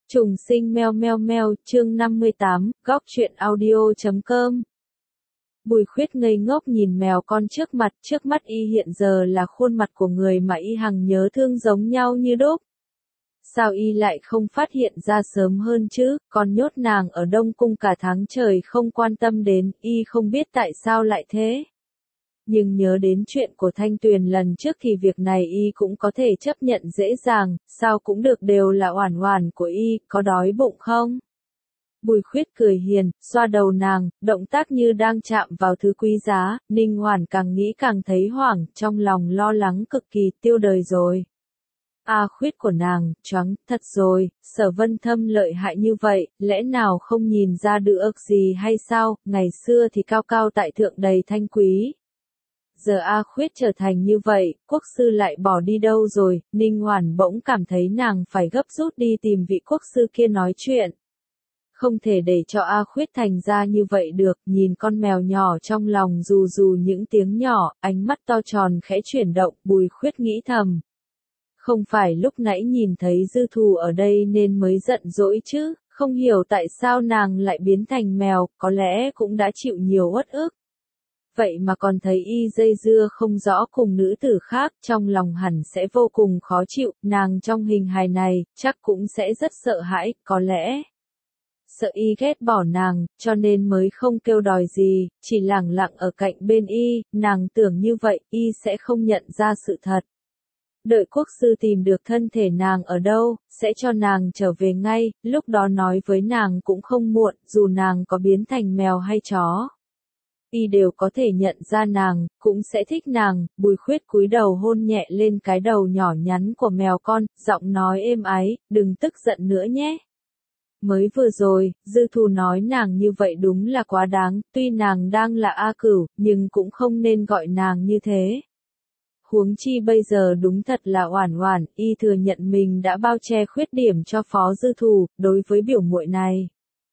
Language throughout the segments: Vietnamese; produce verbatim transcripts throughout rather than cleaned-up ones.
Trùng sinh meo meo meo, chương năm mươi tám, góc truyện audio chấm com. Bùi Khuyết ngây ngốc nhìn mèo con trước mặt, trước mắt y hiện giờ là khuôn mặt của người mà y hằng nhớ thương giống nhau như đúc. Sao y lại không phát hiện ra sớm hơn chứ, còn nhốt nàng ở Đông Cung cả tháng trời không quan tâm đến, y không biết tại sao lại thế. Nhưng nhớ đến chuyện của Thanh Tuyền lần trước thì việc này y cũng có thể chấp nhận dễ dàng, sao cũng được, đều là oản oản của y, có đói bụng không? Bùi Khuyết cười hiền, xoa đầu nàng, động tác như đang chạm vào thứ quý giá, Ninh Hoản càng nghĩ càng thấy hoảng, trong lòng lo lắng cực kỳ, tiêu đời rồi. A Khuyết của nàng, choáng, thật rồi, Sở Vân Thâm lợi hại như vậy, lẽ nào không nhìn ra được gì hay sao, ngày xưa thì cao cao tại thượng đầy thanh quý. Giờ A Khuyết trở thành như vậy, quốc sư lại bỏ đi đâu rồi, Ninh Hoản bỗng cảm thấy nàng phải gấp rút đi tìm vị quốc sư kia nói chuyện. Không thể để cho A Khuyết thành ra như vậy được, nhìn con mèo nhỏ trong lòng rù rù những tiếng nhỏ, ánh mắt to tròn khẽ chuyển động, Bùi Khuyết nghĩ thầm. Không phải lúc nãy nhìn thấy Dư Thù ở đây nên mới giận dỗi chứ, không hiểu tại sao nàng lại biến thành mèo, có lẽ cũng đã chịu nhiều uất ức. Vậy mà còn thấy y dây dưa không rõ cùng nữ tử khác, trong lòng hẳn sẽ vô cùng khó chịu, nàng trong hình hài này, chắc cũng sẽ rất sợ hãi, có lẽ. Sợ y ghét bỏ nàng, cho nên mới không kêu đòi gì, chỉ lẳng lặng ở cạnh bên y, nàng tưởng như vậy, y sẽ không nhận ra sự thật. Đợi quốc sư tìm được thân thể nàng ở đâu, sẽ cho nàng trở về ngay, lúc đó nói với nàng cũng không muộn, dù nàng có biến thành mèo hay chó. Y đều có thể nhận ra nàng, cũng sẽ thích nàng. Bùi Khuyết cúi đầu hôn nhẹ lên cái đầu nhỏ nhắn của mèo con, giọng nói êm ái, đừng tức giận nữa nhé. Mới vừa rồi, Dư Thù nói nàng như vậy đúng là quá đáng, tuy nàng đang là A Cửu, nhưng cũng không nên gọi nàng như thế. Huống chi bây giờ đúng thật là oản oản, y thừa nhận mình đã bao che khuyết điểm cho Phó Dư Thù, đối với biểu muội này.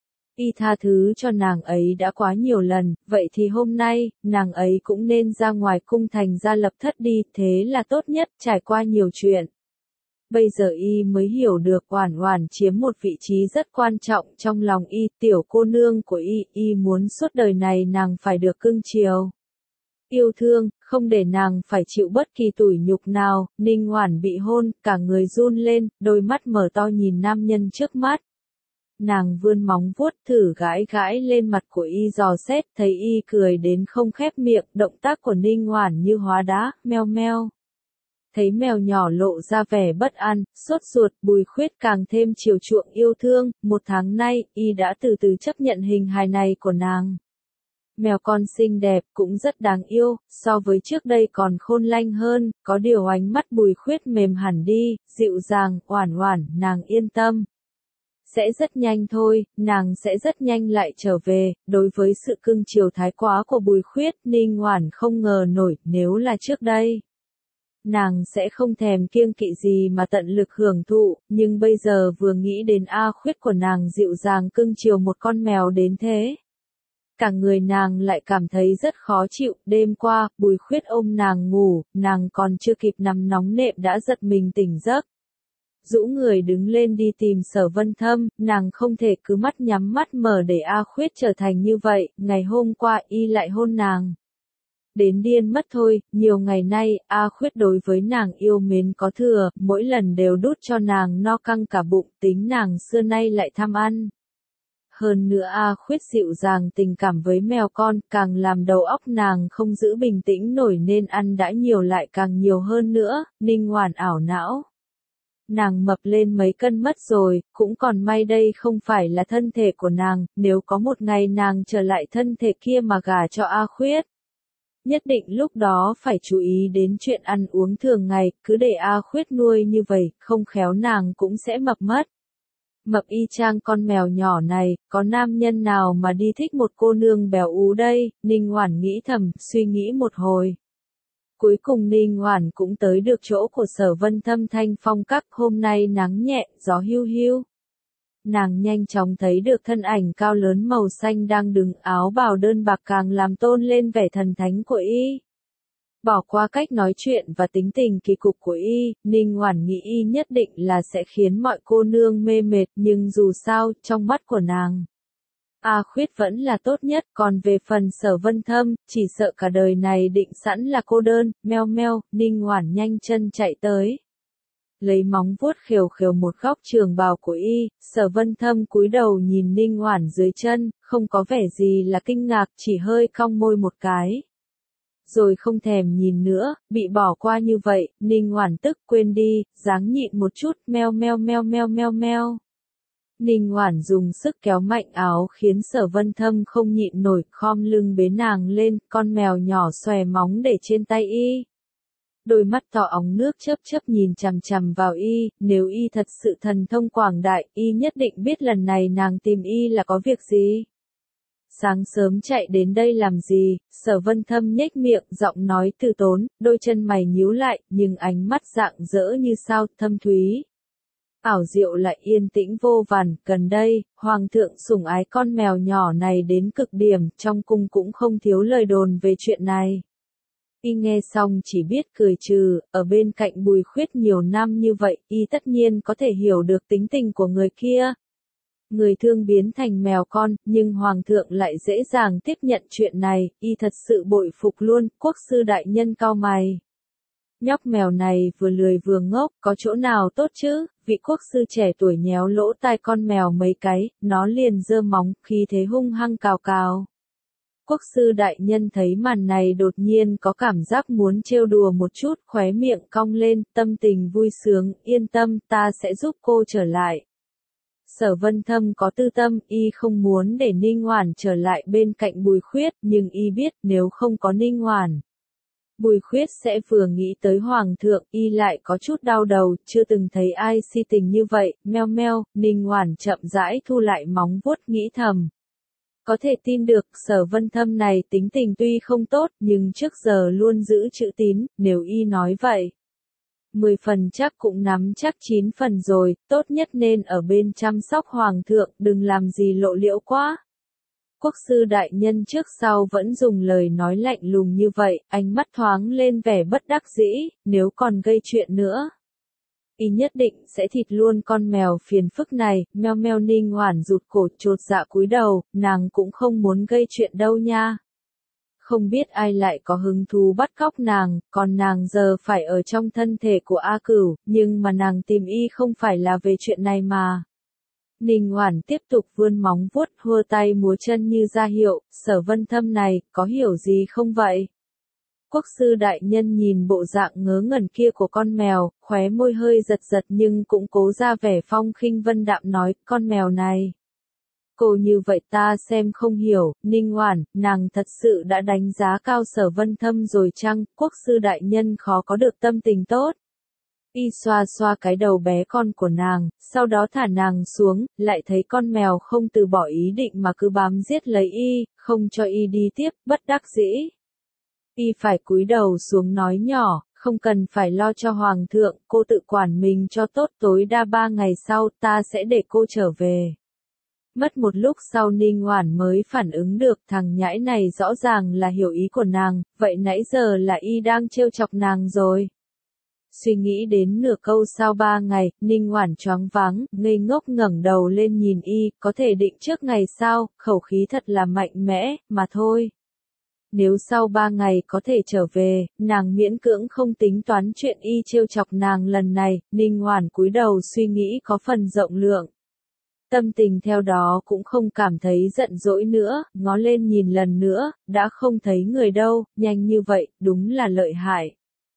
Y tha thứ cho nàng ấy đã quá nhiều lần, vậy thì hôm nay, nàng ấy cũng nên ra ngoài cung thành ra lập thất đi, thế là tốt nhất, trải qua nhiều chuyện. Bây giờ y mới hiểu được oản oản chiếm một vị trí rất quan trọng trong lòng y, tiểu cô nương của y, y muốn suốt đời này nàng phải được cưng chiều. Yêu thương, không để nàng phải chịu bất kỳ tủi nhục nào. Ninh Hoản bị hôn, cả người run lên, đôi mắt mở to nhìn nam nhân trước mắt. Nàng vươn móng vuốt thử gãi gãi lên mặt của y dò xét, thấy y cười đến không khép miệng, động tác của Ninh Hoản như hóa đá, meo meo. Thấy mèo nhỏ lộ ra vẻ bất an, sốt ruột, Bùi Khuyết càng thêm chiều chuộng yêu thương, một tháng nay, y đã từ từ chấp nhận hình hài này của nàng. Mèo con xinh đẹp, cũng rất đáng yêu, so với trước đây còn khôn lanh hơn, có điều ánh mắt Bùi Khuyết mềm hẳn đi, dịu dàng, oản oản, nàng yên tâm. Sẽ rất nhanh thôi, nàng sẽ rất nhanh lại trở về. Đối với sự cưng chiều thái quá của Bùi Khuyết, Ninh Hoản không ngờ nổi, nếu là trước đây. Nàng sẽ không thèm kiêng kỵ gì mà tận lực hưởng thụ, nhưng bây giờ vừa nghĩ đến A Khuyết của nàng dịu dàng cưng chiều một con mèo đến thế. Cả người nàng lại cảm thấy rất khó chịu, đêm qua, Bùi Khuyết ôm nàng ngủ, nàng còn chưa kịp nằm nóng nệm đã giật mình tỉnh giấc. Rũ người đứng lên đi tìm Sở Vân Thâm, nàng không thể cứ mắt nhắm mắt mở để A Khuyết trở thành như vậy, ngày hôm qua y lại hôn nàng. Đến điên mất thôi, nhiều ngày nay, A Khuyết đối với nàng yêu mến có thừa, mỗi lần đều đút cho nàng no căng cả bụng, tính nàng xưa nay lại tham ăn. Hơn nữa A Khuyết dịu dàng tình cảm với mèo con, càng làm đầu óc nàng không giữ bình tĩnh nổi nên ăn đã nhiều lại càng nhiều hơn nữa, Ninh Hoản ảo não. Nàng mập lên mấy cân mất rồi, cũng còn may đây không phải là thân thể của nàng, nếu có một ngày nàng trở lại thân thể kia mà gả cho A Khuyết. Nhất định lúc đó phải chú ý đến chuyện ăn uống thường ngày, cứ để A Khuyết nuôi như vậy, không khéo nàng cũng sẽ mập mất. Mập y chang con mèo nhỏ này, có nam nhân nào mà đi thích một cô nương béo ú đây, Ninh Hoản nghĩ thầm, suy nghĩ một hồi. Cuối cùng Ninh Hoản cũng tới được chỗ của Sở Vân Thâm Thanh Phong Các, hôm nay nắng nhẹ, gió hiu hiu. Nàng nhanh chóng thấy được thân ảnh cao lớn màu xanh đang đứng, áo bào đơn bạc càng làm tôn lên vẻ thần thánh của y. Bỏ qua cách nói chuyện và tính tình kỳ cục của y, Ninh Oản nghĩ y nhất định là sẽ khiến mọi cô nương mê mệt, nhưng dù sao, trong mắt của nàng, A Khuyết vẫn là tốt nhất, còn về phần Sở Vân Thâm, chỉ sợ cả đời này định sẵn là cô đơn, meo meo, Ninh Oản nhanh chân chạy tới. Lấy móng vuốt khều khều một góc trường bào của y, Sở Vân Thâm cúi đầu nhìn Ninh Oản dưới chân, không có vẻ gì là kinh ngạc, chỉ hơi cong môi một cái. Rồi không thèm nhìn nữa, bị bỏ qua như vậy, Ninh Oản tức quên đi, dáng nhịn một chút, meo meo meo meo meo meo. Ninh Oản dùng sức kéo mạnh áo khiến Sở Vân Thâm không nhịn nổi, khom lưng bế nàng lên, con mèo nhỏ xòe móng để trên tay y. Đôi mắt to óng nước chớp chớp nhìn chằm chằm vào y, nếu y thật sự thần thông quảng đại, y nhất định biết lần này nàng tìm y là có việc gì. Sáng sớm chạy đến đây làm gì, Sở Vân Thâm nhếch miệng, giọng nói từ tốn, đôi chân mày nhíu lại, nhưng ánh mắt rạng rỡ như sao, thâm thúy. Ảo diệu lại yên tĩnh vô vàn, gần đây, Hoàng thượng sủng ái con mèo nhỏ này đến cực điểm, trong cung cũng không thiếu lời đồn về chuyện này. Y nghe xong chỉ biết cười trừ, ở bên cạnh Bùi Khuyết nhiều năm như vậy, y tất nhiên có thể hiểu được tính tình của người kia. Người thương biến thành mèo con, nhưng Hoàng thượng lại dễ dàng tiếp nhận chuyện này, y thật sự bội phục luôn, quốc sư đại nhân cao mày. Nhóc mèo này vừa lười vừa ngốc, có chỗ nào tốt chứ, vị quốc sư trẻ tuổi nhéo lỗ tai con mèo mấy cái, nó liền giơ móng, khi thế hung hăng cào cào. Quốc sư đại nhân thấy màn này đột nhiên có cảm giác muốn trêu đùa một chút, khóe miệng cong lên, tâm tình vui sướng, yên tâm, ta sẽ giúp cô trở lại. Sở Vân Thâm có tư tâm, y không muốn để Ninh Oản trở lại bên cạnh Bùi Khuyết, nhưng y biết nếu không có Ninh Oản, Bùi Khuyết sẽ vừa nghĩ tới Hoàng thượng, y lại có chút đau đầu, chưa từng thấy ai si tình như vậy, meo meo, Ninh Oản chậm rãi thu lại móng vuốt nghĩ thầm. Có thể tin được, Sở Vân Thâm này tính tình tuy không tốt, nhưng trước giờ luôn giữ chữ tín, nếu y nói vậy. Mười phần chắc cũng nắm chắc chín phần rồi, tốt nhất nên ở bên chăm sóc Hoàng thượng, đừng làm gì lộ liễu quá. Quốc sư đại nhân trước sau vẫn dùng lời nói lạnh lùng như vậy, ánh mắt thoáng lên vẻ bất đắc dĩ, nếu còn gây chuyện nữa. Y nhất định sẽ thịt luôn con mèo phiền phức này, meo meo. Ninh Oản rụt cổ chột dạ cúi đầu, nàng cũng không muốn gây chuyện đâu nha. Không biết ai lại có hứng thú bắt cóc nàng, còn nàng giờ phải ở trong thân thể của A Cửu, nhưng mà nàng tìm y không phải là về chuyện này mà. Ninh Oản tiếp tục vươn móng vuốt, hua tay múa chân như ra hiệu, Sở Vân Thâm này, có hiểu gì không vậy? Quốc sư đại nhân nhìn bộ dạng ngớ ngẩn kia của con mèo, khóe môi hơi giật giật nhưng cũng cố ra vẻ phong khinh vân đạm nói, con mèo này. Cô như vậy ta xem không hiểu, Ninh Oản, nàng thật sự đã đánh giá cao Sở Vân Thâm rồi chăng, quốc sư đại nhân khó có được tâm tình tốt. Y xoa xoa cái đầu bé con của nàng, sau đó thả nàng xuống, lại thấy con mèo không từ bỏ ý định mà cứ bám giết lấy y, không cho y đi tiếp, bất đắc dĩ. Y phải cúi đầu xuống nói nhỏ, không cần phải lo cho Hoàng thượng, cô tự quản mình cho tốt, tối đa ba ngày sau ta sẽ để cô trở về. Mất một lúc sau Ninh Oản mới phản ứng được, thằng nhãi này rõ ràng là hiểu ý của nàng, vậy nãy giờ là y đang trêu chọc nàng rồi. Suy nghĩ đến nửa câu sau ba ngày, Ninh Oản choáng váng, ngây ngốc ngẩng đầu lên nhìn y, có thể định trước ngày sao, khẩu khí thật là mạnh mẽ, mà thôi. Nếu sau ba ngày có thể trở về, nàng miễn cưỡng không tính toán chuyện y trêu chọc nàng lần này, Ninh Oản cúi đầu suy nghĩ có phần rộng lượng. Tâm tình theo đó cũng không cảm thấy giận dỗi nữa, ngó lên nhìn lần nữa, đã không thấy người đâu, nhanh như vậy, đúng là lợi hại.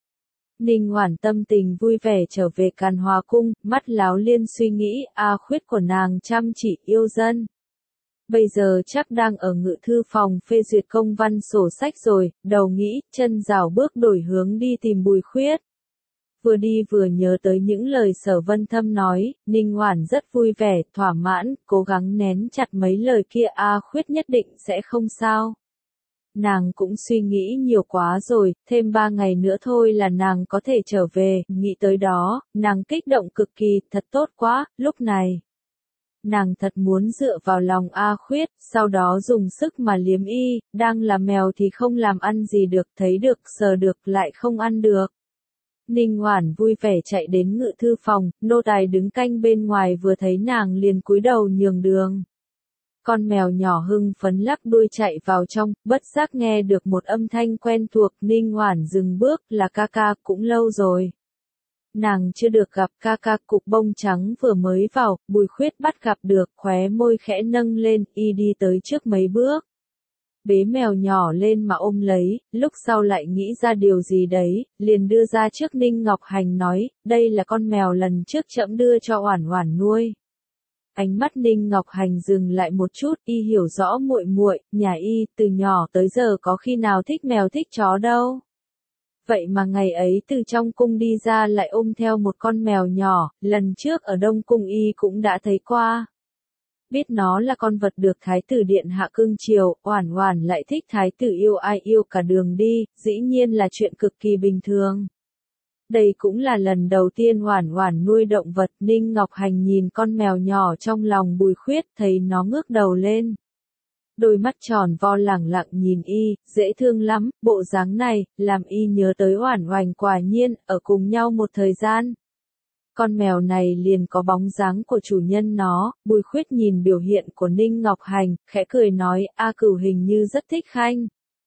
Ninh Oản tâm tình vui vẻ trở về Càn Hòa cung, mắt láo liên suy nghĩ, A Khuyết của nàng chăm chỉ yêu dân. Bây giờ chắc đang ở ngự thư phòng phê duyệt công văn sổ sách rồi, đầu nghĩ, chân rảo bước đổi hướng đi tìm Bùi Khuyết. Vừa đi vừa nhớ tới những lời Sở Vân Thâm nói, Ninh Oản rất vui vẻ, thỏa mãn, cố gắng nén chặt mấy lời kia, A Khuyết nhất định sẽ không sao. Nàng cũng suy nghĩ nhiều quá rồi, thêm ba ngày nữa thôi là nàng có thể trở về, nghĩ tới đó, nàng kích động cực kỳ, thật tốt quá, lúc này. Nàng thật muốn dựa vào lòng A Khuyết, sau đó dùng sức mà liếm y, đang là mèo thì không làm ăn gì được, thấy được, sờ được, lại không ăn được. Ninh Hoản vui vẻ chạy đến ngự thư phòng, nô tài đứng canh bên ngoài vừa thấy nàng liền cúi đầu nhường đường. Con mèo nhỏ hưng phấn lắc đuôi chạy vào trong, bất giác nghe được một âm thanh quen thuộc, Ninh Hoản dừng bước, là ca ca, cũng lâu rồi. Nàng chưa được gặp ca ca, cục bông trắng vừa mới vào, Bùi Khuyết bắt gặp được, khóe môi khẽ nâng lên, y đi tới trước mấy bước. Bế mèo nhỏ lên mà ôm lấy, lúc sau lại nghĩ ra điều gì đấy, liền đưa ra trước Ninh Ngọc Hành nói, đây là con mèo lần trước trẫm đưa cho Oản Oản nuôi. Ánh mắt Ninh Ngọc Hành dừng lại một chút, y hiểu rõ muội muội, nhà y từ nhỏ tới giờ có khi nào thích mèo thích chó đâu. Vậy mà ngày ấy từ trong cung đi ra lại ôm theo một con mèo nhỏ, lần trước ở Đông Cung y cũng đã thấy qua. Biết nó là con vật được Thái tử Điện hạ cưng chiều, Oản Oản lại thích Thái tử yêu ai yêu cả đường đi, dĩ nhiên là chuyện cực kỳ bình thường. Đây cũng là lần đầu tiên Oản Oản nuôi động vật, Ninh Ngọc Hành nhìn con mèo nhỏ trong lòng Bùi Khuyết, thấy nó ngước đầu lên. Đôi mắt tròn vo lẳng lặng nhìn y, dễ thương lắm, bộ dáng này, làm y nhớ tới Oản Oản, quả nhiên, ở cùng nhau một thời gian. Con mèo này liền có bóng dáng của chủ nhân nó, Bùi Khuyết nhìn biểu hiện của Ninh Ngọc Hành, khẽ cười nói, A Cửu hình như rất thích Khanh.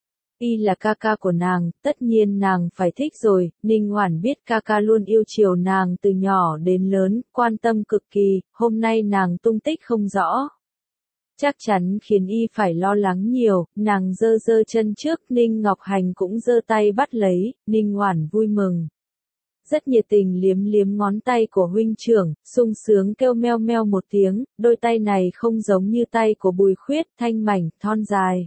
Y là ca ca của nàng, tất nhiên nàng phải thích rồi, Ninh Hoản biết ca ca luôn yêu chiều nàng từ nhỏ đến lớn, quan tâm cực kỳ, hôm nay nàng tung tích không rõ. Chắc chắn khiến y phải lo lắng nhiều, nàng giơ giơ chân trước, Ninh Ngọc Hành cũng giơ tay bắt lấy, Ninh Hoản vui mừng. Rất nhiệt tình liếm liếm ngón tay của huynh trưởng, sung sướng kêu meo meo một tiếng, đôi tay này không giống như tay của Bùi Khuyết, thanh mảnh, thon dài.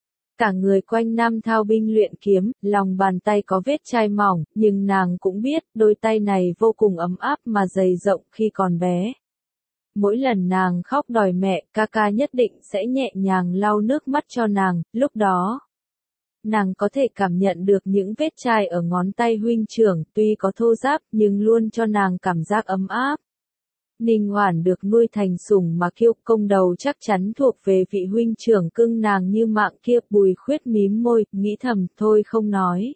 Cả người quanh năm thao binh luyện kiếm, lòng bàn tay có vết chai mỏng, nhưng nàng cũng biết, đôi tay này vô cùng ấm áp mà dày rộng khi còn bé. Mỗi lần nàng khóc đòi mẹ, ca ca nhất định sẽ nhẹ nhàng lau nước mắt cho nàng, lúc đó. Nàng có thể cảm nhận được những vết chai ở ngón tay huynh trưởng, tuy có thô ráp nhưng luôn cho nàng cảm giác ấm áp. Ninh Hoản được nuôi thành sủng mà kiêu, công đầu chắc chắn thuộc về vị huynh trưởng cưng nàng như mạng kia. Bùi Khuyết mím môi, nghĩ thầm, thôi không nói.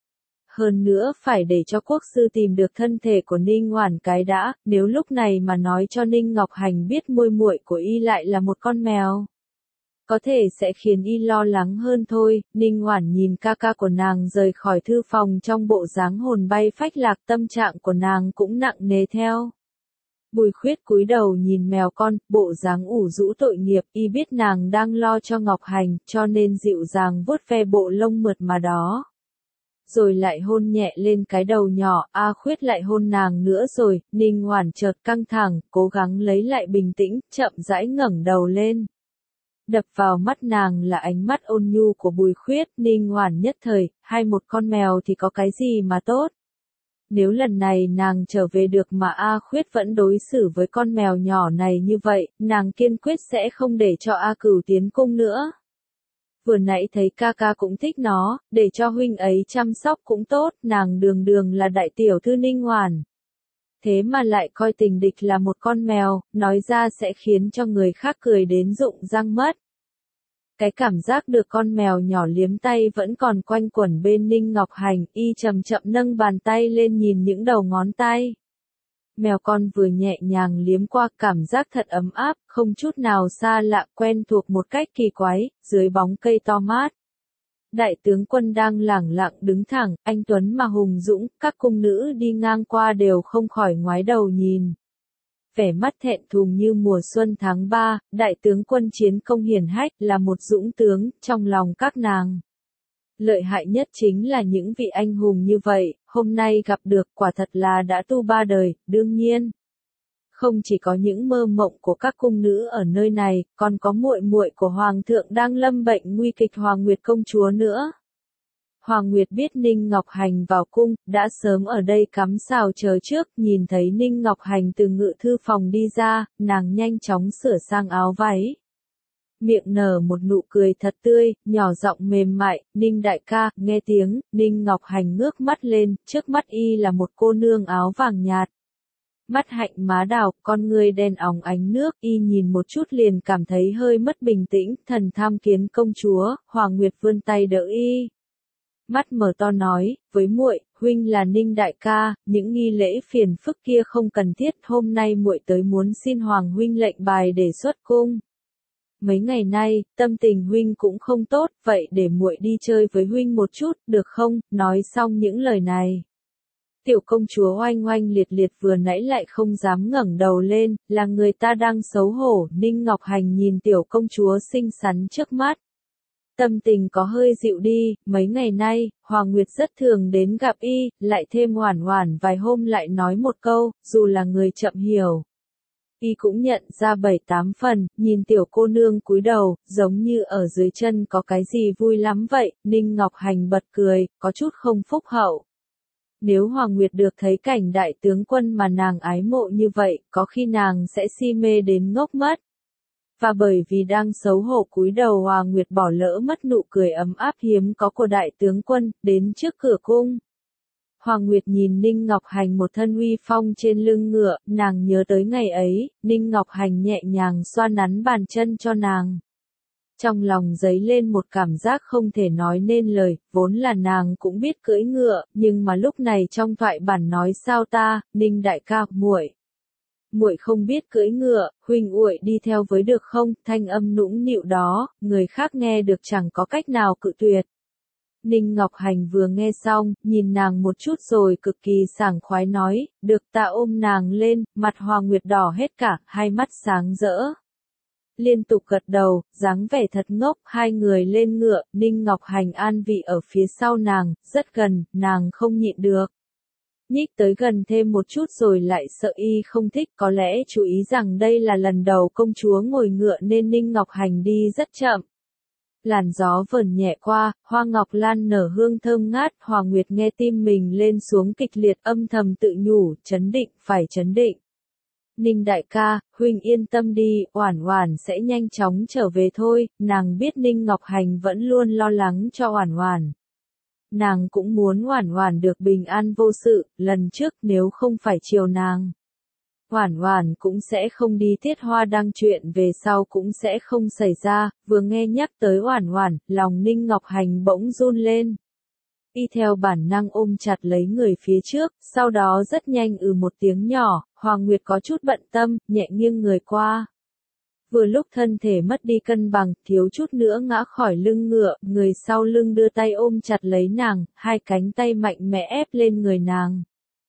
Hơn nữa phải để cho quốc sư tìm được thân thể của Ninh Hoản cái đã, nếu lúc này mà nói cho Ninh Ngọc Hành biết muội muội của y lại là một con mèo. Có thể sẽ khiến y lo lắng hơn thôi. Ninh Hoản nhìn ca ca của nàng rời khỏi thư phòng trong bộ dáng hồn bay phách lạc, tâm trạng của nàng cũng nặng nề theo. Bùi Khuyết cúi đầu nhìn mèo con, bộ dáng ủ rũ tội nghiệp, y biết nàng đang lo cho Ngọc Hành, cho nên dịu dàng vuốt ve bộ lông mượt mà đó. Rồi lại hôn nhẹ lên cái đầu nhỏ, A Khuyết lại hôn nàng nữa rồi, Ninh Hoản chợt căng thẳng, cố gắng lấy lại bình tĩnh, chậm rãi ngẩng đầu lên. Đập vào mắt nàng là ánh mắt ôn nhu của Bùi Khuyết, Ninh Hoản nhất thời, hay một con mèo thì có cái gì mà tốt. Nếu lần này nàng trở về được mà A Khuyết vẫn đối xử với con mèo nhỏ này như vậy, nàng kiên quyết sẽ không để cho A Cửu tiến cung nữa. Vừa nãy thấy ca ca cũng thích nó, để cho huynh ấy chăm sóc cũng tốt, nàng đường đường là đại tiểu thư Ninh Hoản. Thế mà lại coi tình địch là một con mèo, nói ra sẽ khiến cho người khác cười đến rụng răng mất. Cái cảm giác được con mèo nhỏ liếm tay vẫn còn quanh quẩn bên Ninh Ngọc Hành, y chậm chậm nâng bàn tay lên nhìn những đầu ngón tay. Mèo con vừa nhẹ nhàng liếm qua, cảm giác thật ấm áp, không chút nào xa lạ, quen thuộc một cách kỳ quái, dưới bóng cây to mát. Đại tướng quân đang lẳng lặng đứng thẳng, anh tuấn mà hùng dũng, các cung nữ đi ngang qua đều không khỏi ngoái đầu nhìn. Vẻ mắt thẹn thùng như mùa xuân tháng ba, đại tướng quân chiến công hiển hách, là một dũng tướng, trong lòng các nàng. Lợi hại nhất chính là những vị anh hùng như vậy, hôm nay gặp được, quả thật là đã tu ba đời, đương nhiên. Không chỉ có những mơ mộng của các cung nữ ở nơi này, còn có muội muội của hoàng thượng đang lâm bệnh nguy kịch, Hoàng Nguyệt công chúa nữa. Hoàng Nguyệt biết Ninh Ngọc Hành vào cung, đã sớm ở đây cắm sào chờ trước, nhìn thấy Ninh Ngọc Hành từ ngự thư phòng đi ra, nàng nhanh chóng sửa sang áo váy. Miệng nở một nụ cười thật tươi, nhỏ giọng mềm mại, Ninh đại ca, nghe tiếng, Ninh Ngọc Hành ngước mắt lên, trước mắt y là một cô nương áo vàng nhạt. Mắt hạnh má đào, con ngươi đen óng ánh nước, y nhìn một chút liền cảm thấy hơi mất bình tĩnh, thần tham kiến công chúa, Hoàng Nguyệt vươn tay đỡ y. Mắt mở to nói, với muội, huynh là Ninh đại ca, những nghi lễ phiền phức kia không cần thiết, hôm nay muội tới muốn xin hoàng huynh lệnh bài để xuất cung. Mấy ngày nay, tâm tình huynh cũng không tốt, vậy để muội đi chơi với huynh một chút, được không? Nói xong những lời này. Tiểu công chúa oanh oanh liệt liệt vừa nãy lại không dám ngẩng đầu lên, là người ta đang xấu hổ, Ninh Ngọc Hành nhìn tiểu công chúa xinh xắn trước mắt. Tâm tình có hơi dịu đi, mấy ngày nay, Hoàng Nguyệt rất thường đến gặp y, lại thêm Hoản Hoản vài hôm lại nói một câu, dù là người chậm hiểu. Y cũng nhận ra bảy tám phần, nhìn tiểu cô nương cúi đầu, giống như ở dưới chân có cái gì vui lắm vậy, Ninh Ngọc Hành bật cười, có chút không phúc hậu. Nếu Hoàng Nguyệt được thấy cảnh đại tướng quân mà nàng ái mộ như vậy, có khi nàng sẽ si mê đến ngốc mất. Và bởi vì đang xấu hổ cúi đầu Hoàng Nguyệt bỏ lỡ mất nụ cười ấm áp hiếm có của đại tướng quân, đến trước cửa cung. Hoàng Nguyệt nhìn Ninh Ngọc Hành một thân uy phong trên lưng ngựa, nàng nhớ tới ngày ấy, Ninh Ngọc Hành nhẹ nhàng xoa nắn bàn chân cho nàng. Trong lòng dấy lên một cảm giác không thể nói nên lời, vốn là nàng cũng biết cưỡi ngựa, nhưng mà lúc này trong thoại bản nói sao ta, Ninh đại ca, muội. Muội không biết cưỡi ngựa, huynh uội đi theo với được không? Thanh âm nũng nịu đó, người khác nghe được chẳng có cách nào cự tuyệt. Ninh Ngọc Hành vừa nghe xong, nhìn nàng một chút rồi cực kỳ sảng khoái nói, được ta ôm nàng lên, mặt Hoàng Nguyệt đỏ hết cả, hai mắt sáng rỡ. Liên tục gật đầu, dáng vẻ thật ngốc, hai người lên ngựa, Ninh Ngọc Hành an vị ở phía sau nàng, rất gần, nàng không nhịn được. Nhích tới gần thêm một chút rồi lại sợ y không thích, có lẽ chú ý rằng đây là lần đầu công chúa ngồi ngựa nên Ninh Ngọc Hành đi rất chậm. Làn gió vờn nhẹ qua, hoa ngọc lan nở hương thơm ngát, Hoàng Nguyệt nghe tim mình lên xuống kịch liệt âm thầm tự nhủ, chấn định, phải chấn định. Ninh đại ca, huynh yên tâm đi, Oản Oản sẽ nhanh chóng trở về thôi, nàng biết Ninh Ngọc Hành vẫn luôn lo lắng cho Oản Oản. Nàng cũng muốn Oản Oản được bình an vô sự, lần trước nếu không phải chiều nàng. Oản Oản cũng sẽ không đi Tiết Hoa Đăng, chuyện về sau cũng sẽ không xảy ra, vừa nghe nhắc tới Oản Oản, lòng Ninh Ngọc Hành bỗng run lên. Y theo bản năng ôm chặt lấy người phía trước, sau đó rất nhanh ừ một tiếng nhỏ, Hoàng Nguyệt có chút bận tâm, nhẹ nghiêng người qua. Vừa lúc thân thể mất đi cân bằng, thiếu chút nữa ngã khỏi lưng ngựa, người sau lưng đưa tay ôm chặt lấy nàng, hai cánh tay mạnh mẽ ép lên người nàng.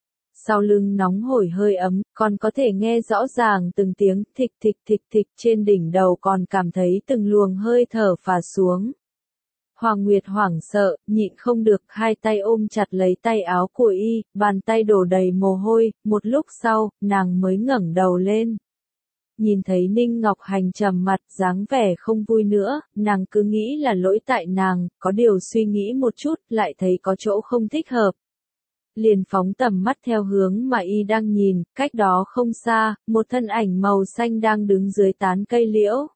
Sau lưng nóng hổi hơi ấm, còn có thể nghe rõ ràng từng tiếng thịch thịch thịch thịch trên đỉnh đầu, còn cảm thấy từng luồng hơi thở phả xuống. Hoàng Nguyệt hoảng sợ, nhịn không được, hai tay ôm chặt lấy tay áo của y, bàn tay đổ đầy mồ hôi, một lúc sau, nàng mới ngẩng đầu lên. Nhìn thấy Ninh Ngọc Hành trầm mặt, dáng vẻ không vui nữa, nàng cứ nghĩ là lỗi tại nàng, có điều suy nghĩ một chút, lại thấy có chỗ không thích hợp. Liền phóng tầm mắt theo hướng mà y đang nhìn, cách đó không xa, một thân ảnh màu xanh đang đứng dưới tán cây liễu.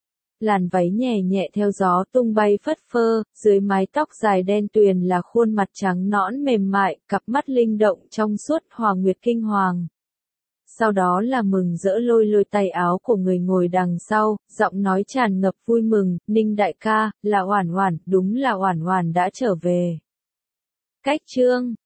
Làn váy nhẹ nhẹ theo gió tung bay phất phơ, dưới mái tóc dài đen tuyền là khuôn mặt trắng nõn mềm mại, cặp mắt linh động trong suốt, Hoàng Nguyệt kinh hoàng. Sau đó là mừng rỡ lôi lôi tay áo của người ngồi đằng sau, giọng nói tràn ngập vui mừng, Ninh đại ca, là Oản Oản, đúng là Oản Oản đã trở về. Cách chương